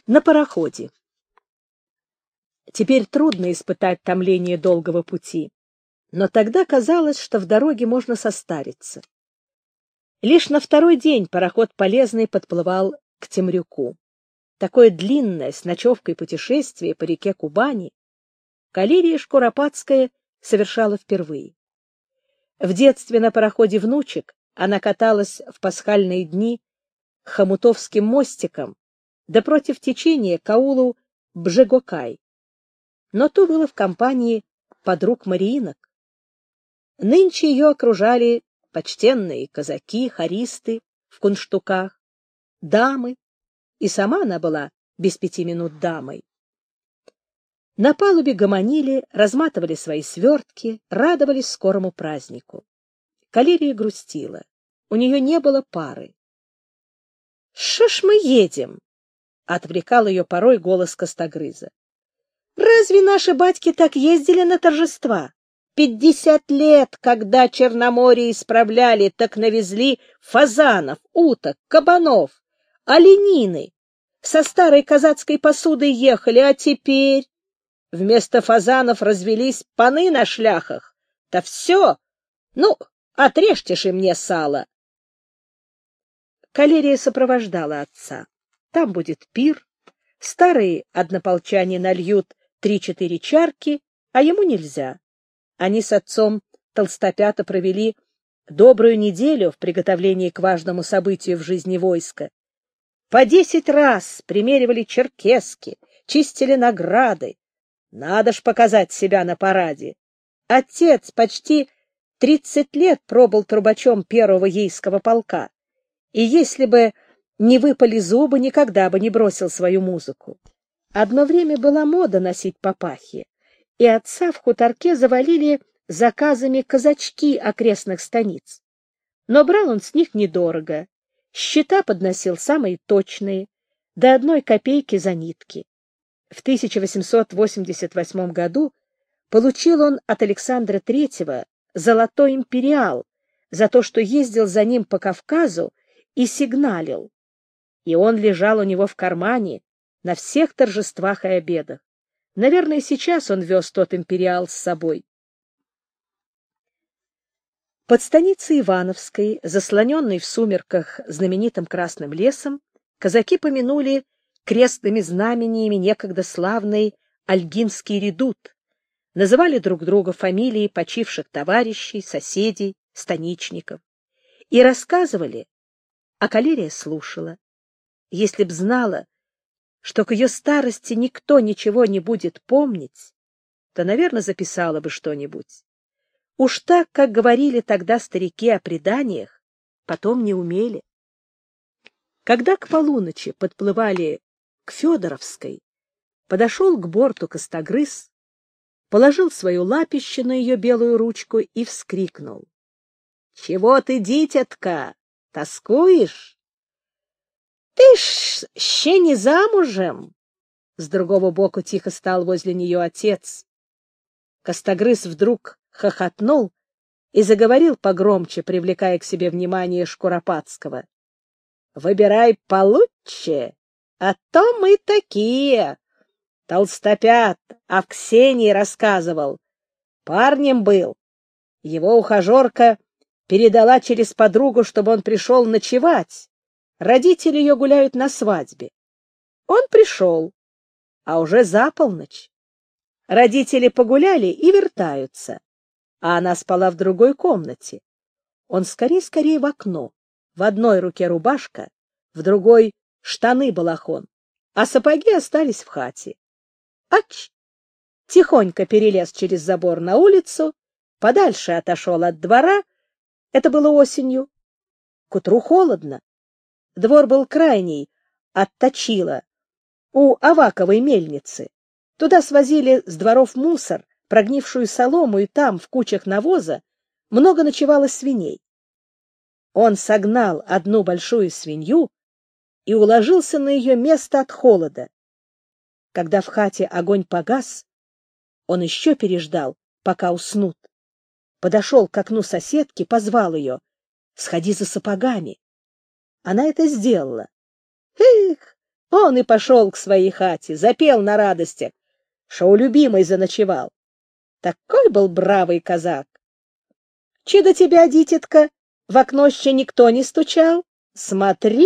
На пароходе. Теперь трудно испытать томление долгого пути, но тогда казалось, что в дороге можно состариться. Лишь на второй день пароход «Полезный» подплывал к Темрюку. Такое длинное с ночевкой путешествие по реке Кубани Калерия Шкуропадская совершала впервые. В детстве на пароходе «Внучек» она каталась в пасхальные дни Хомутовским мостиком, да против течения к аулу Бжегокай. Но то было в компании подруг Мариинок. Нынче ее окружали почтенные казаки, хористы в кунштуках, дамы, и сама она была без 5 минут дамой. На палубе гомонили, разматывали свои свертки, радовались скорому празднику. Калерия грустила. У нее не было пары. «Шо ж мы едем?» — отвлекал ее порой голос Костогрыза. «Разве наши батьки так ездили на торжества? 50 лет, когда Черноморье исправляли, так навезли фазанов, уток, кабанов, оленины. Со старой казацкой посудой ехали, а теперь вместо фазанов развелись паны на шляхах. Да все! Ну, отрежьте же мне сало!» Калерия сопровождала отца. Там будет пир, старые однополчане нальют 3-4 чарки, а ему нельзя. Они с отцом толстопята провели добрую неделю в приготовлении к важному событию в жизни войска. По 10 раз примеривали черкески, чистили награды. Надо ж показать себя на параде. Отец почти 30 лет пробыл трубачом первого ейского полка, и если бы не выпали зубы, никогда бы не бросил свою музыку. Одно время была мода носить папахи, и отца в хуторке завалили заказами казачки окрестных станиц. Но брал он с них недорого, счета подносил самые точные, до 1 копейки за нитки. В 1888 году получил он от Александра III золотой империал за то, что ездил за ним по Кавказу и сигналил. И он лежал у него в кармане на всех торжествах и обедах. Наверное, сейчас он вез тот империал с собой. Под станицей Ивановской, заслоненной в сумерках знаменитым Красным лесом, казаки помянули крестными знамениями некогда славный Ольгинский редут, называли друг друга фамилии почивших товарищей, соседей, станичников. И рассказывали, а Калерия слушала. Если б знала, что к ее старости никто ничего не будет помнить, то, наверное, записала бы что-нибудь. Уж так, как говорили тогда старики о преданиях, потом не умели. Когда к полуночи подплывали к Федоровской, подошел к борту Костогрыз, положил свою лапище на ее белую ручку и вскрикнул: «Чего ты, дитятка, тоскуешь? Ты ж ще не замужем!» С другого боку тихо стал возле нее отец. Костогрыз вдруг хохотнул и заговорил погромче, привлекая к себе внимание Шкуропадского: «Выбирай получше, а то мы такие. Толстопят о Ксении рассказывал. Парнем был. Его ухажерка передала через подругу, чтобы он пришел ночевать. Родители ее гуляют на свадьбе. Он пришел, а уже за полночь. Родители погуляли и вертаются, а она спала в другой комнате. Он скорей-скорей в окно. В одной руке рубашка, в другой — штаны-балахон, а сапоги остались в хате. Ач! Тихонько перелез через забор на улицу, подальше отошел от двора. Это было осенью. К утру холодно. Двор был крайний, от Точила, у Аваковой мельницы. Туда свозили с дворов мусор, прогнившую солому, и там, в кучах навоза, много ночевало свиней. Он согнал одну большую свинью и уложился на ее место от холода. Когда в хате огонь погас, он еще переждал, пока уснут. Подошел к окну соседки, позвал ее: «Сходи за сапогами». Она это сделала. «Эх, Он и пошел к своей хате, запел на радостях, что у любимой заночевал. Такой был бравый казак. Чи до тебя, дитятка, в окно еще никто не стучал? Смотри!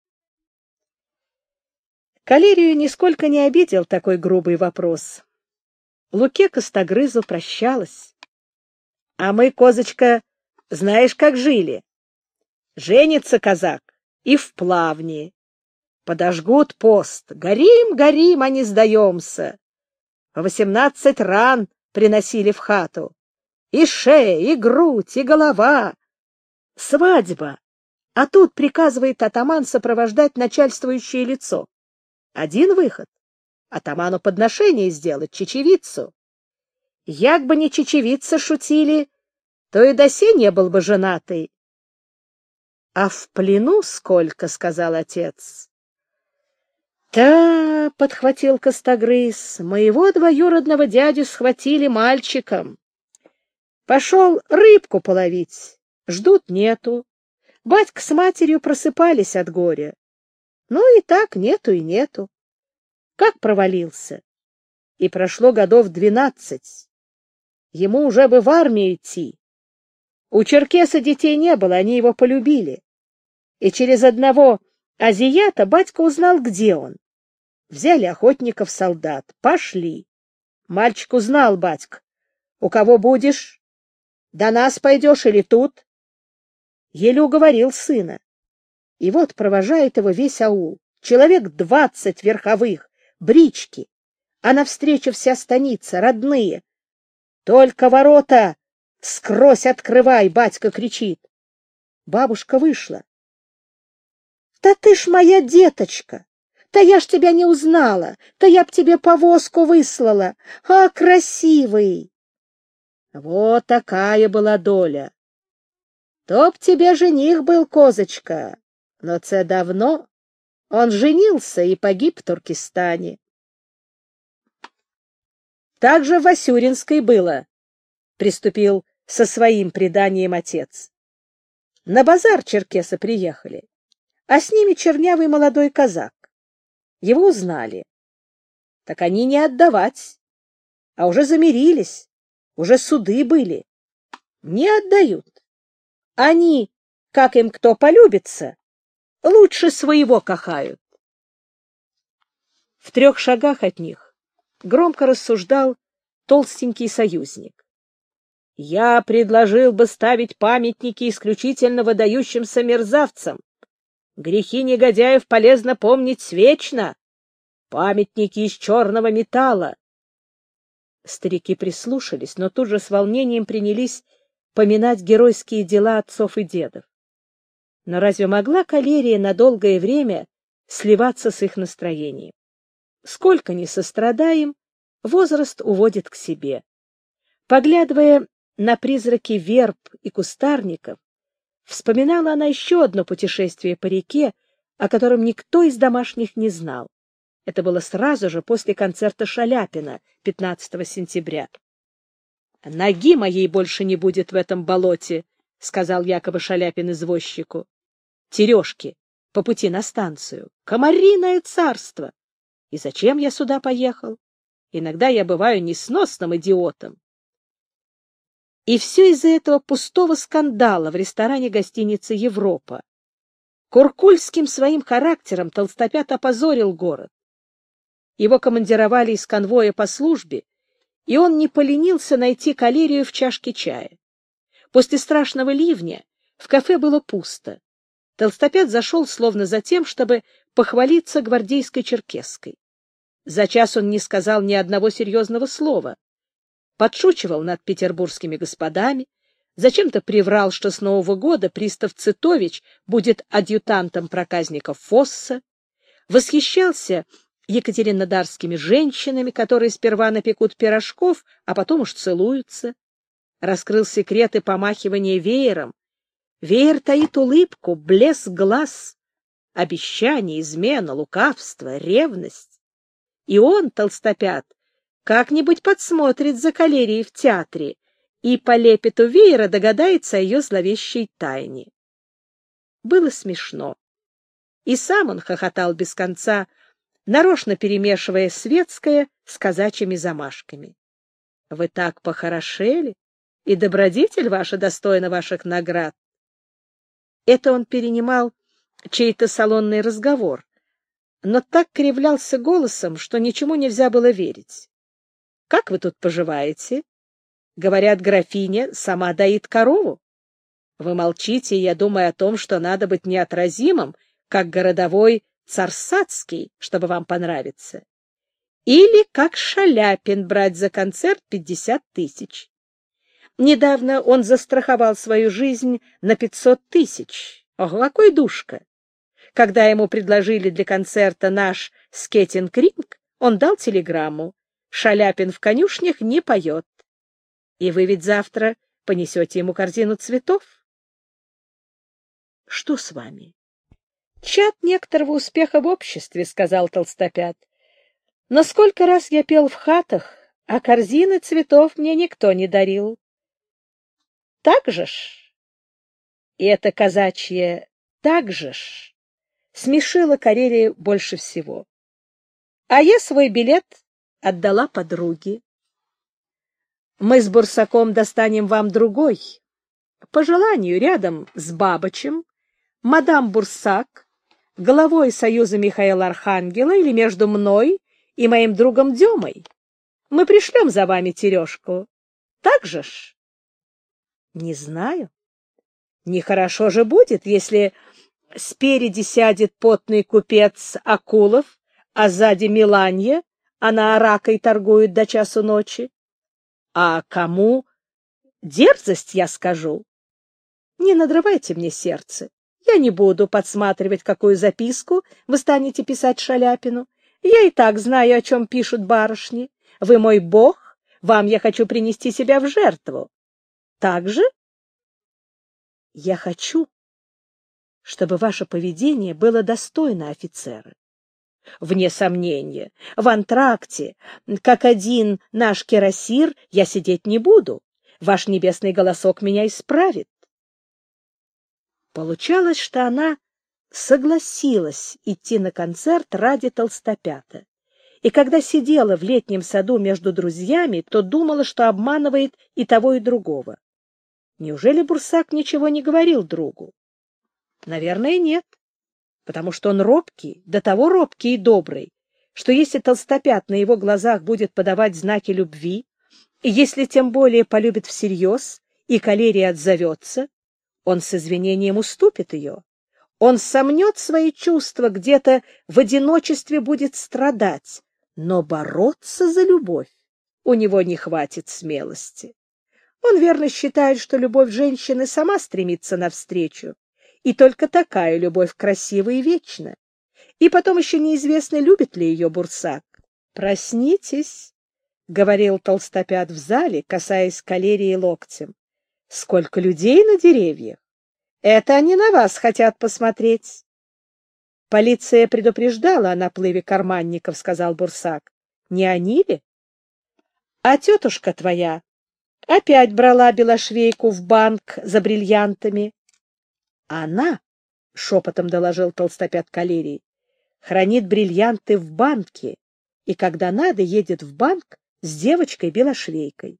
Калерию нисколько не обидел такой грубый вопрос. Луке Костогрызу прощалась. А мы, козочка, знаешь, как жили? Женится казак и в плавни. Подожгут пост. Горим, горим, а не сдаемся. По 18 ран приносили в хату. И шея, и грудь, и голова. Свадьба. А тут приказывает атаман сопровождать начальствующее лицо. Один выход — атаману подношение сделать, чечевицу. Як бы не чечевица шутили, то и досе не был бы женатый. — А в плену сколько? — сказал отец. — Да, — подхватил Костогрыз, — моего двоюродного дядю схватили мальчиком. Пошел рыбку половить, ждут нету. Батька с матерью просыпались от горя. Ну и так нету и нету. Как провалился? И прошло годов 12. Ему уже бы в армию идти. У черкеса детей не было, они его полюбили. И через одного азиата батька узнал, где он. Взяли охотников-солдат, пошли. Мальчик узнал, батька. У кого будешь? До нас пойдешь или тут? Еле уговорил сына. И вот провожает его весь аул. Человек 20 верховых, брички. А навстречу вся станица, родные. Только ворота скрозь открывай, батька кричит. Бабушка вышла. Да ты ж моя деточка! Да я ж тебя не узнала! Да я б тебе повозку выслала! А, красивый! Вот такая была доля. То б тебе жених был, козочка, но це давно. Он женился и погиб в Туркестане. Так же в Васюринской было, приступил со своим преданием отец. На базар черкесы приехали, а с ними чернявый молодой казак. Его узнали. Так они не отдавать, а уже замирились, уже суды были. Не отдают. Они, как им кто полюбится, лучше своего кахают. В 3 шагах от них громко рассуждал толстенький союзник. Я предложил бы ставить памятники исключительно выдающимся мерзавцам. Грехи негодяев полезно помнить вечно. Памятники из черного металла. Старики прислушались, но тут же с волнением принялись поминать геройские дела отцов и дедов. Но разве могла калерия на долгое время сливаться с их настроением? Сколько ни сострадаем, возраст уводит к себе. Поглядывая на призраки верб и кустарников, вспоминала она еще одно путешествие по реке, о котором никто из домашних не знал. Это было сразу же после концерта Шаляпина 15 сентября. «Ноги моей больше не будет в этом болоте», — сказал якобы Шаляпин извозчику. «Терешки по пути на станцию. Комариное царство! И зачем я сюда поехал? Иногда я бываю несносным идиотом». И все из-за этого пустого скандала в ресторане гостиницы «Европа». Куркульским своим характером толстопят опозорил город. Его командировали из конвоя по службе, и он не поленился найти калерию в чашке чая. После страшного ливня в кафе было пусто. Толстопят зашел словно за тем, чтобы похвалиться гвардейской черкесской. За час он не сказал ни одного серьезного слова. Подшучивал над петербургскими господами, зачем-то приврал, что с Нового года пристав Цитович будет адъютантом проказника Фосса, восхищался екатеринодарскими женщинами, которые сперва напекут пирожков, а потом уж целуются, раскрыл секреты помахивания веером. Веер таит улыбку, блеск глаз, обещание, измена, лукавство, ревность. И он, толстопят, как-нибудь подсмотрит за калерией в театре и по лепету веера догадается о ее зловещей тайне. Было смешно. И сам он хохотал без конца нарочно перемешивая светское с казачьими замашками. — Вы так похорошели, и добродетель ваша достойна ваших наград. Это он перенимал чей-то салонный разговор, но так кривлялся голосом, что ничему нельзя было верить. — Как вы тут поживаете? Говорят, графиня сама доит корову. Вы молчите, и я думаю о том, что надо быть неотразимым, как городовой Царсацкий, чтобы вам понравиться. Или как Шаляпин брать за концерт 50 тысяч. Недавно он застраховал свою жизнь на 500 тысяч. Ого, какой душка! Когда ему предложили для концерта наш скейтинг-ринг, он дал телеграмму: Шаляпин в конюшнях не поет. И вы ведь завтра понесете ему корзину цветов. — Что с вами? — Чад некоторого успеха в обществе, — сказал Толстопят. — Но сколько раз я пел в хатах, а корзины цветов мне никто не дарил. — Так же ж? И это казачье «так же ж» смешило Карелию больше всего. А я свой билет отдала подруге. Мы с Бурсаком достанем вам другой. По желанию, рядом с Бабычем, мадам Бурсак, главой союза Михаила Архангела, или между мной и моим другом Демой. Мы пришлем за вами Терешку. Так же ж? Не знаю. Нехорошо же будет, если спереди сядет потный купец Акулов, а сзади Миланья, она аракой торгует до часу ночи. А кому дерзость я скажу? Не надрывайте мне сердце. Я не буду подсматривать, какую записку вы станете писать Шаляпину. Я и так знаю, о чем пишут барышни. Вы мой бог, вам я хочу принести себя в жертву. Так же? Я хочу, чтобы ваше поведение было достойно офицера. Вне сомнения, в антракте, как один наш кирасир, я сидеть не буду. Ваш небесный голосок меня исправит. Получалось, что она согласилась идти на концерт ради Толстопята. И когда сидела в летнем саду между друзьями, то думала, что обманывает и того, и другого. Неужели Бурсак ничего не говорил другу? Наверное, нет, потому что он робкий, до того робкий и добрый, что если Толстопят на его глазах будет подавать знаки любви, и если тем более полюбит всерьез, и калерия отзовется, он с извинением уступит ее. Он сомнет свои чувства, где-то в одиночестве будет страдать, но бороться за любовь у него не хватит смелости. Он верно считает, что любовь женщины сама стремится навстречу, и только такая любовь красива и вечна. И потом еще неизвестно, любит ли ее Бурсак. «Проснитесь», — говорил Толстопят в зале, касаясь калерии локтем. «Сколько людей на деревьях! Это они на вас хотят посмотреть». «Полиция предупреждала о наплыве карманников», — сказал Бурсак. «Не они ли?» «А тетушка твоя опять брала Белошвейку в банк за бриллиантами». «Она», — шепотом доложил Толстопят калерии, — «хранит бриллианты в банке, и когда надо, едет в банк с девочкой Белошвейкой».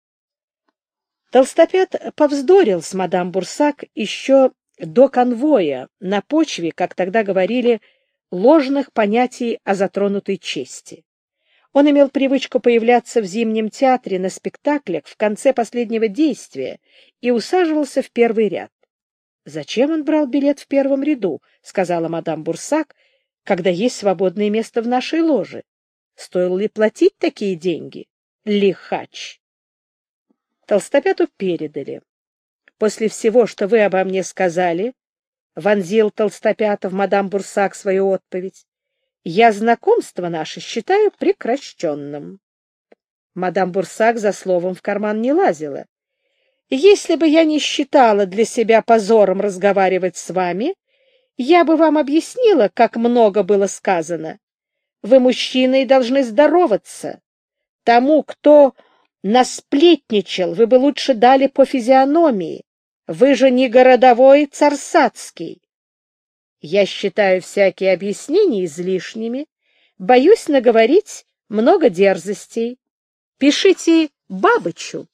Толстопят повздорил с мадам Бурсак еще до конвоя на почве, как тогда говорили, ложных понятий о затронутой чести. Он имел привычку появляться в Зимнем театре на спектаклях в конце последнего действия и усаживался в первый ряд. «Зачем он брал билет в первом ряду?» — сказала мадам Бурсак, — «когда есть свободное место в нашей ложе. Стоило ли платить такие деньги? Лихач!» Толстопяту передали. «После всего, что вы обо мне сказали, — вонзил Толстопятов мадам Бурсак свою отповедь, — я знакомство наше считаю прекращенным». Мадам Бурсак за словом в карман не лазила. «Если бы я не считала для себя позором разговаривать с вами, я бы вам объяснила, как много было сказано. Вы, мужчины, и должны здороваться. Тому, кто насплетничал, вы бы лучше дали по физиономии. Вы же не городовой Царсацкий. Я считаю всякие объяснения излишними. боюсь наговорить много дерзостей. Пишите Бабычу.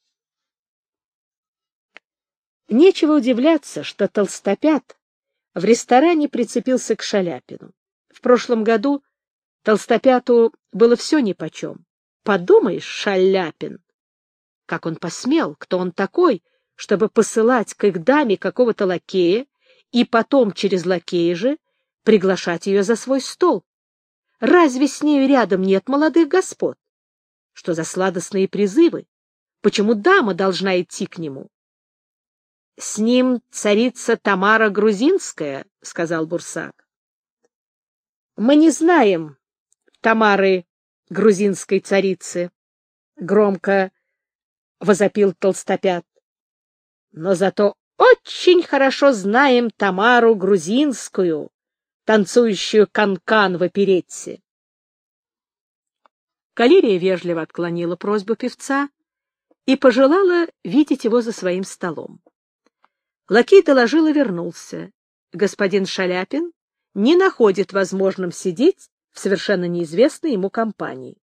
Нечего удивляться, что Толстопят в ресторане прицепился к Шаляпину. В прошлом году Толстопяту было все нипочем. Подумаешь, Шаляпин! Как он посмел? Кто он такой, чтобы посылать к их даме какого-то лакея и потом через лакея же приглашать ее за свой стол? Разве с нею рядом нет молодых господ? Что за сладостные призывы? Почему дама должна идти к нему? — С ним царица Тамара Грузинская, — сказал Бурсак. — Мы не знаем Тамары грузинской царицы, — громко возопил Толстопят. — Но зато очень хорошо знаем Тамару грузинскую, танцующую канкан в оперетте. Калерия вежливо отклонила просьбу певца и пожелала видеть его за своим столом. Лакей доложил и вернулся. Господин Шаляпин не находит возможным сидеть в совершенно неизвестной ему компании.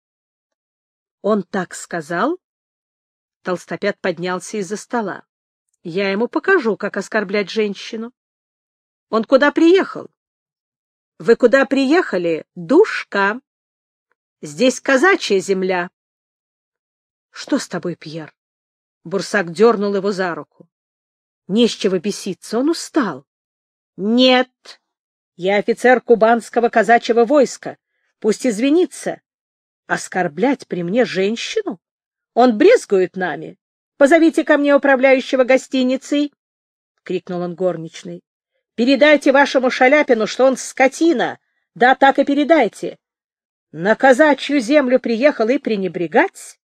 Он так сказал. Толстопят поднялся из-за стола. Я ему покажу, как оскорблять женщину. Он куда приехал? Вы куда приехали, душка? Здесь казачья земля. Что с тобой, Пьер? Бурсак дернул его за руку. Не с чего беситься, он устал. Нет, я офицер кубанского казачьего войска. Пусть извинится. Оскорблять при мне женщину? Он брезгует нами. Позовите ко мне управляющего гостиницей, — крикнул он горничной. Передайте вашему Шаляпину, что он скотина. Да, так и передайте. На казачью землю приехал и пренебрегать?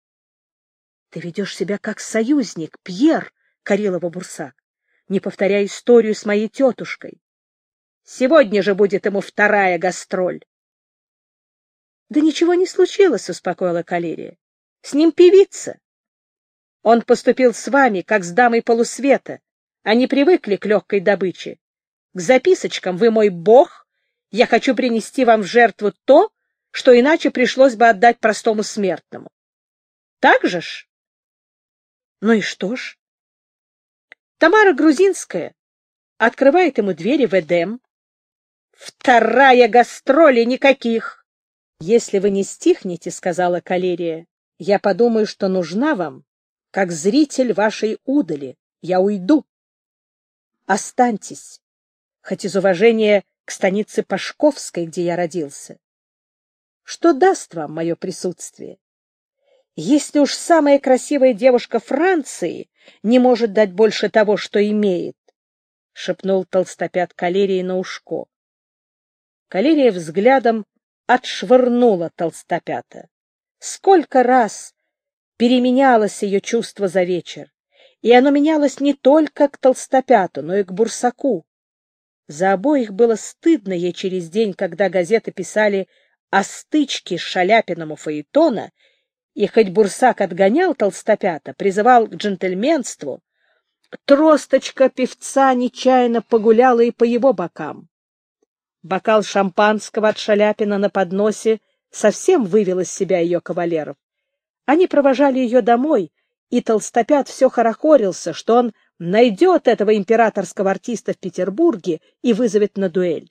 — Ты ведешь себя как союзник, Пьер, — корил его Бурсак. — Не повторяй историю с моей тетушкой. Сегодня же будет ему вторая гастроль. — Да ничего не случилось, — успокоила Калерия. — С ним певица. Он поступил с вами, как с дамой полусвета. Они привыкли к легкой добыче. К записочкам «Вы мой бог», я хочу принести вам в жертву то, что иначе пришлось бы отдать простому смертному. Так же ж? Ну и что ж? Тамара Грузинская открывает ему двери в Эдем. Вторая гастроли никаких. Если вы не стихнете, — сказала Калерия, — я подумаю, что нужна вам, как зритель вашей удали. Я уйду. Останьтесь, хоть из уважения к станице Пашковской, где я родился. Что даст вам мое присутствие? Если уж самая красивая девушка Франции не может дать больше того, что имеет, — шепнул Толстопят Калерии на ушко. Калерия взглядом отшвырнула Толстопята. Сколько раз переменялось ее чувство за вечер, и оно менялось не только к Толстопяту, но и к Бурсаку. За обоих было стыдно ей через день, когда газеты писали о стычке с Шаляпином у фаэтона, и хоть Бурсак отгонял Толстопята, призывал к джентльменству, тросточка певца нечаянно погуляла и по его бокам. Бокал шампанского от Шаляпина на подносе совсем вывел из себя ее кавалеров. Они провожали ее домой, и Толстопят все хорохорился, что он найдет этого императорского артиста в Петербурге и вызовет на дуэль.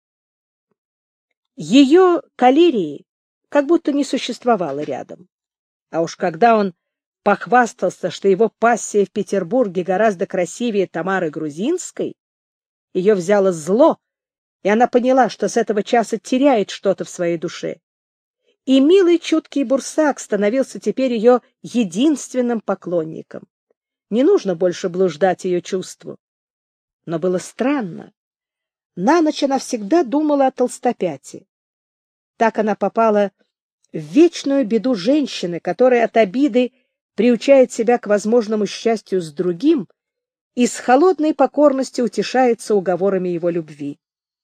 Ее Калерии как будто не существовало рядом. А уж когда он похвастался, что его пассия в Петербурге гораздо красивее Тамары Грузинской, ее взяло зло, и она поняла, что с этого часа теряет что-то в своей душе. И милый чуткий Бурсак становился теперь ее единственным поклонником. Не нужно больше блуждать ее чувству. Но было странно. На ночь она всегда думала о Толстопяте. Так она попала в вечную беду женщины, которая от обиды приучает себя к возможному счастью с другим и с холодной покорностью утешается уговорами его любви.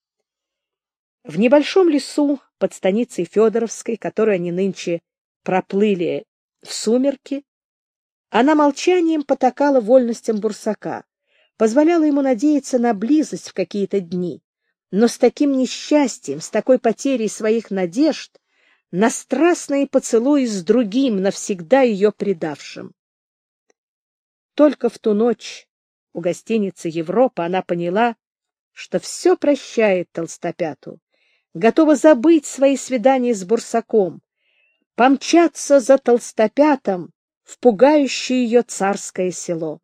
В небольшом лесу под станицей Федоровской, которую они нынче проплыли в сумерки, она молчанием потакала вольностям Бурсака, позволяла ему надеяться на близость в какие-то дни, но с таким несчастьем, с такой потерей своих надежд, на страстные поцелуи с другим, навсегда ее предавшим. Только в ту ночь у гостиницы «Европа» она поняла, что все прощает Толстопяту, готова забыть свои свидания с Бурсаком, помчаться за Толстопятом в пугающее ее царское село.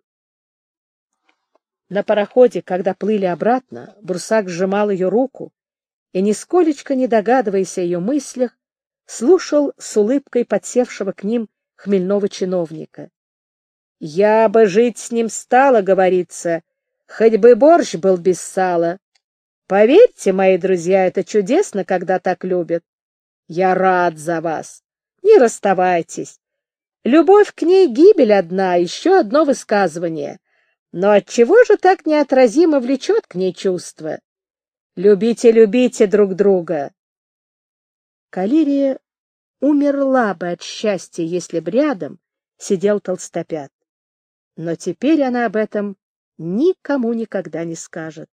На пароходе, когда плыли обратно, Бурсак сжимал ее руку и, нисколечко не догадываясь о ее мыслях, слушал с улыбкой подсевшего к ним хмельного чиновника. «Я бы жить с ним стала, — говорится, — хоть бы борщ был без сала. Поверьте, мои друзья, это чудесно, когда так любят. Я рад за вас. Не расставайтесь. Любовь к ней — гибель одна, еще одно высказывание. Но отчего же так неотразимо влечет к ней чувство? Любите, любите друг друга». Калерия умерла бы от счастья, если б рядом сидел Толстопят. Но теперь она об этом никому никогда не скажет.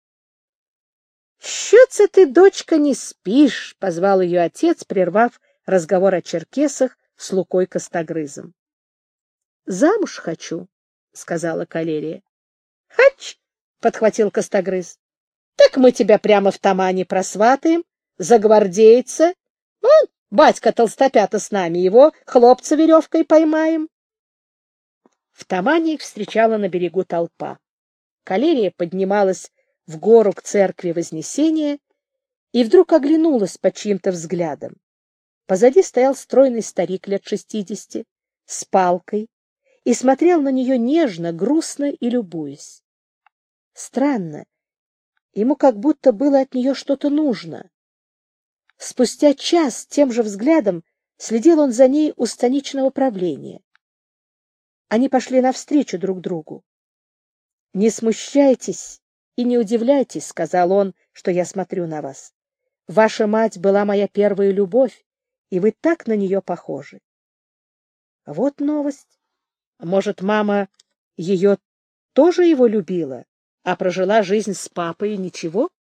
— Що це ты, дочка, не спишь? — позвал ее отец, прервав разговор о черкесах с Лукой Костогрызом. — Замуж хочу, — сказала Калерия. — Хач! — подхватил Костогрыз. — Так мы тебя прямо в Тамане просватаем, за гвардейца. Вон, батька Толстопята с нами, его хлопца веревкой поймаем. В Тамане их встречала на берегу толпа. Калерия поднималась в гору к церкви Вознесения и вдруг оглянулась под чьим-то взглядом. Позади стоял стройный старик лет 60 с палкой и смотрел на нее нежно, грустно и любуясь. Странно, ему как будто было от нее что-то нужно. Спустя час тем же взглядом следил он за ней у станичного правления. Они пошли навстречу друг другу. — Не смущайтесь и не удивляйтесь, — сказал он, — что я смотрю на вас. Ваша мать была моя первая любовь, и вы так на нее похожи. Вот новость. Может, мама ее тоже его любила, а прожила жизнь с папой и ничего?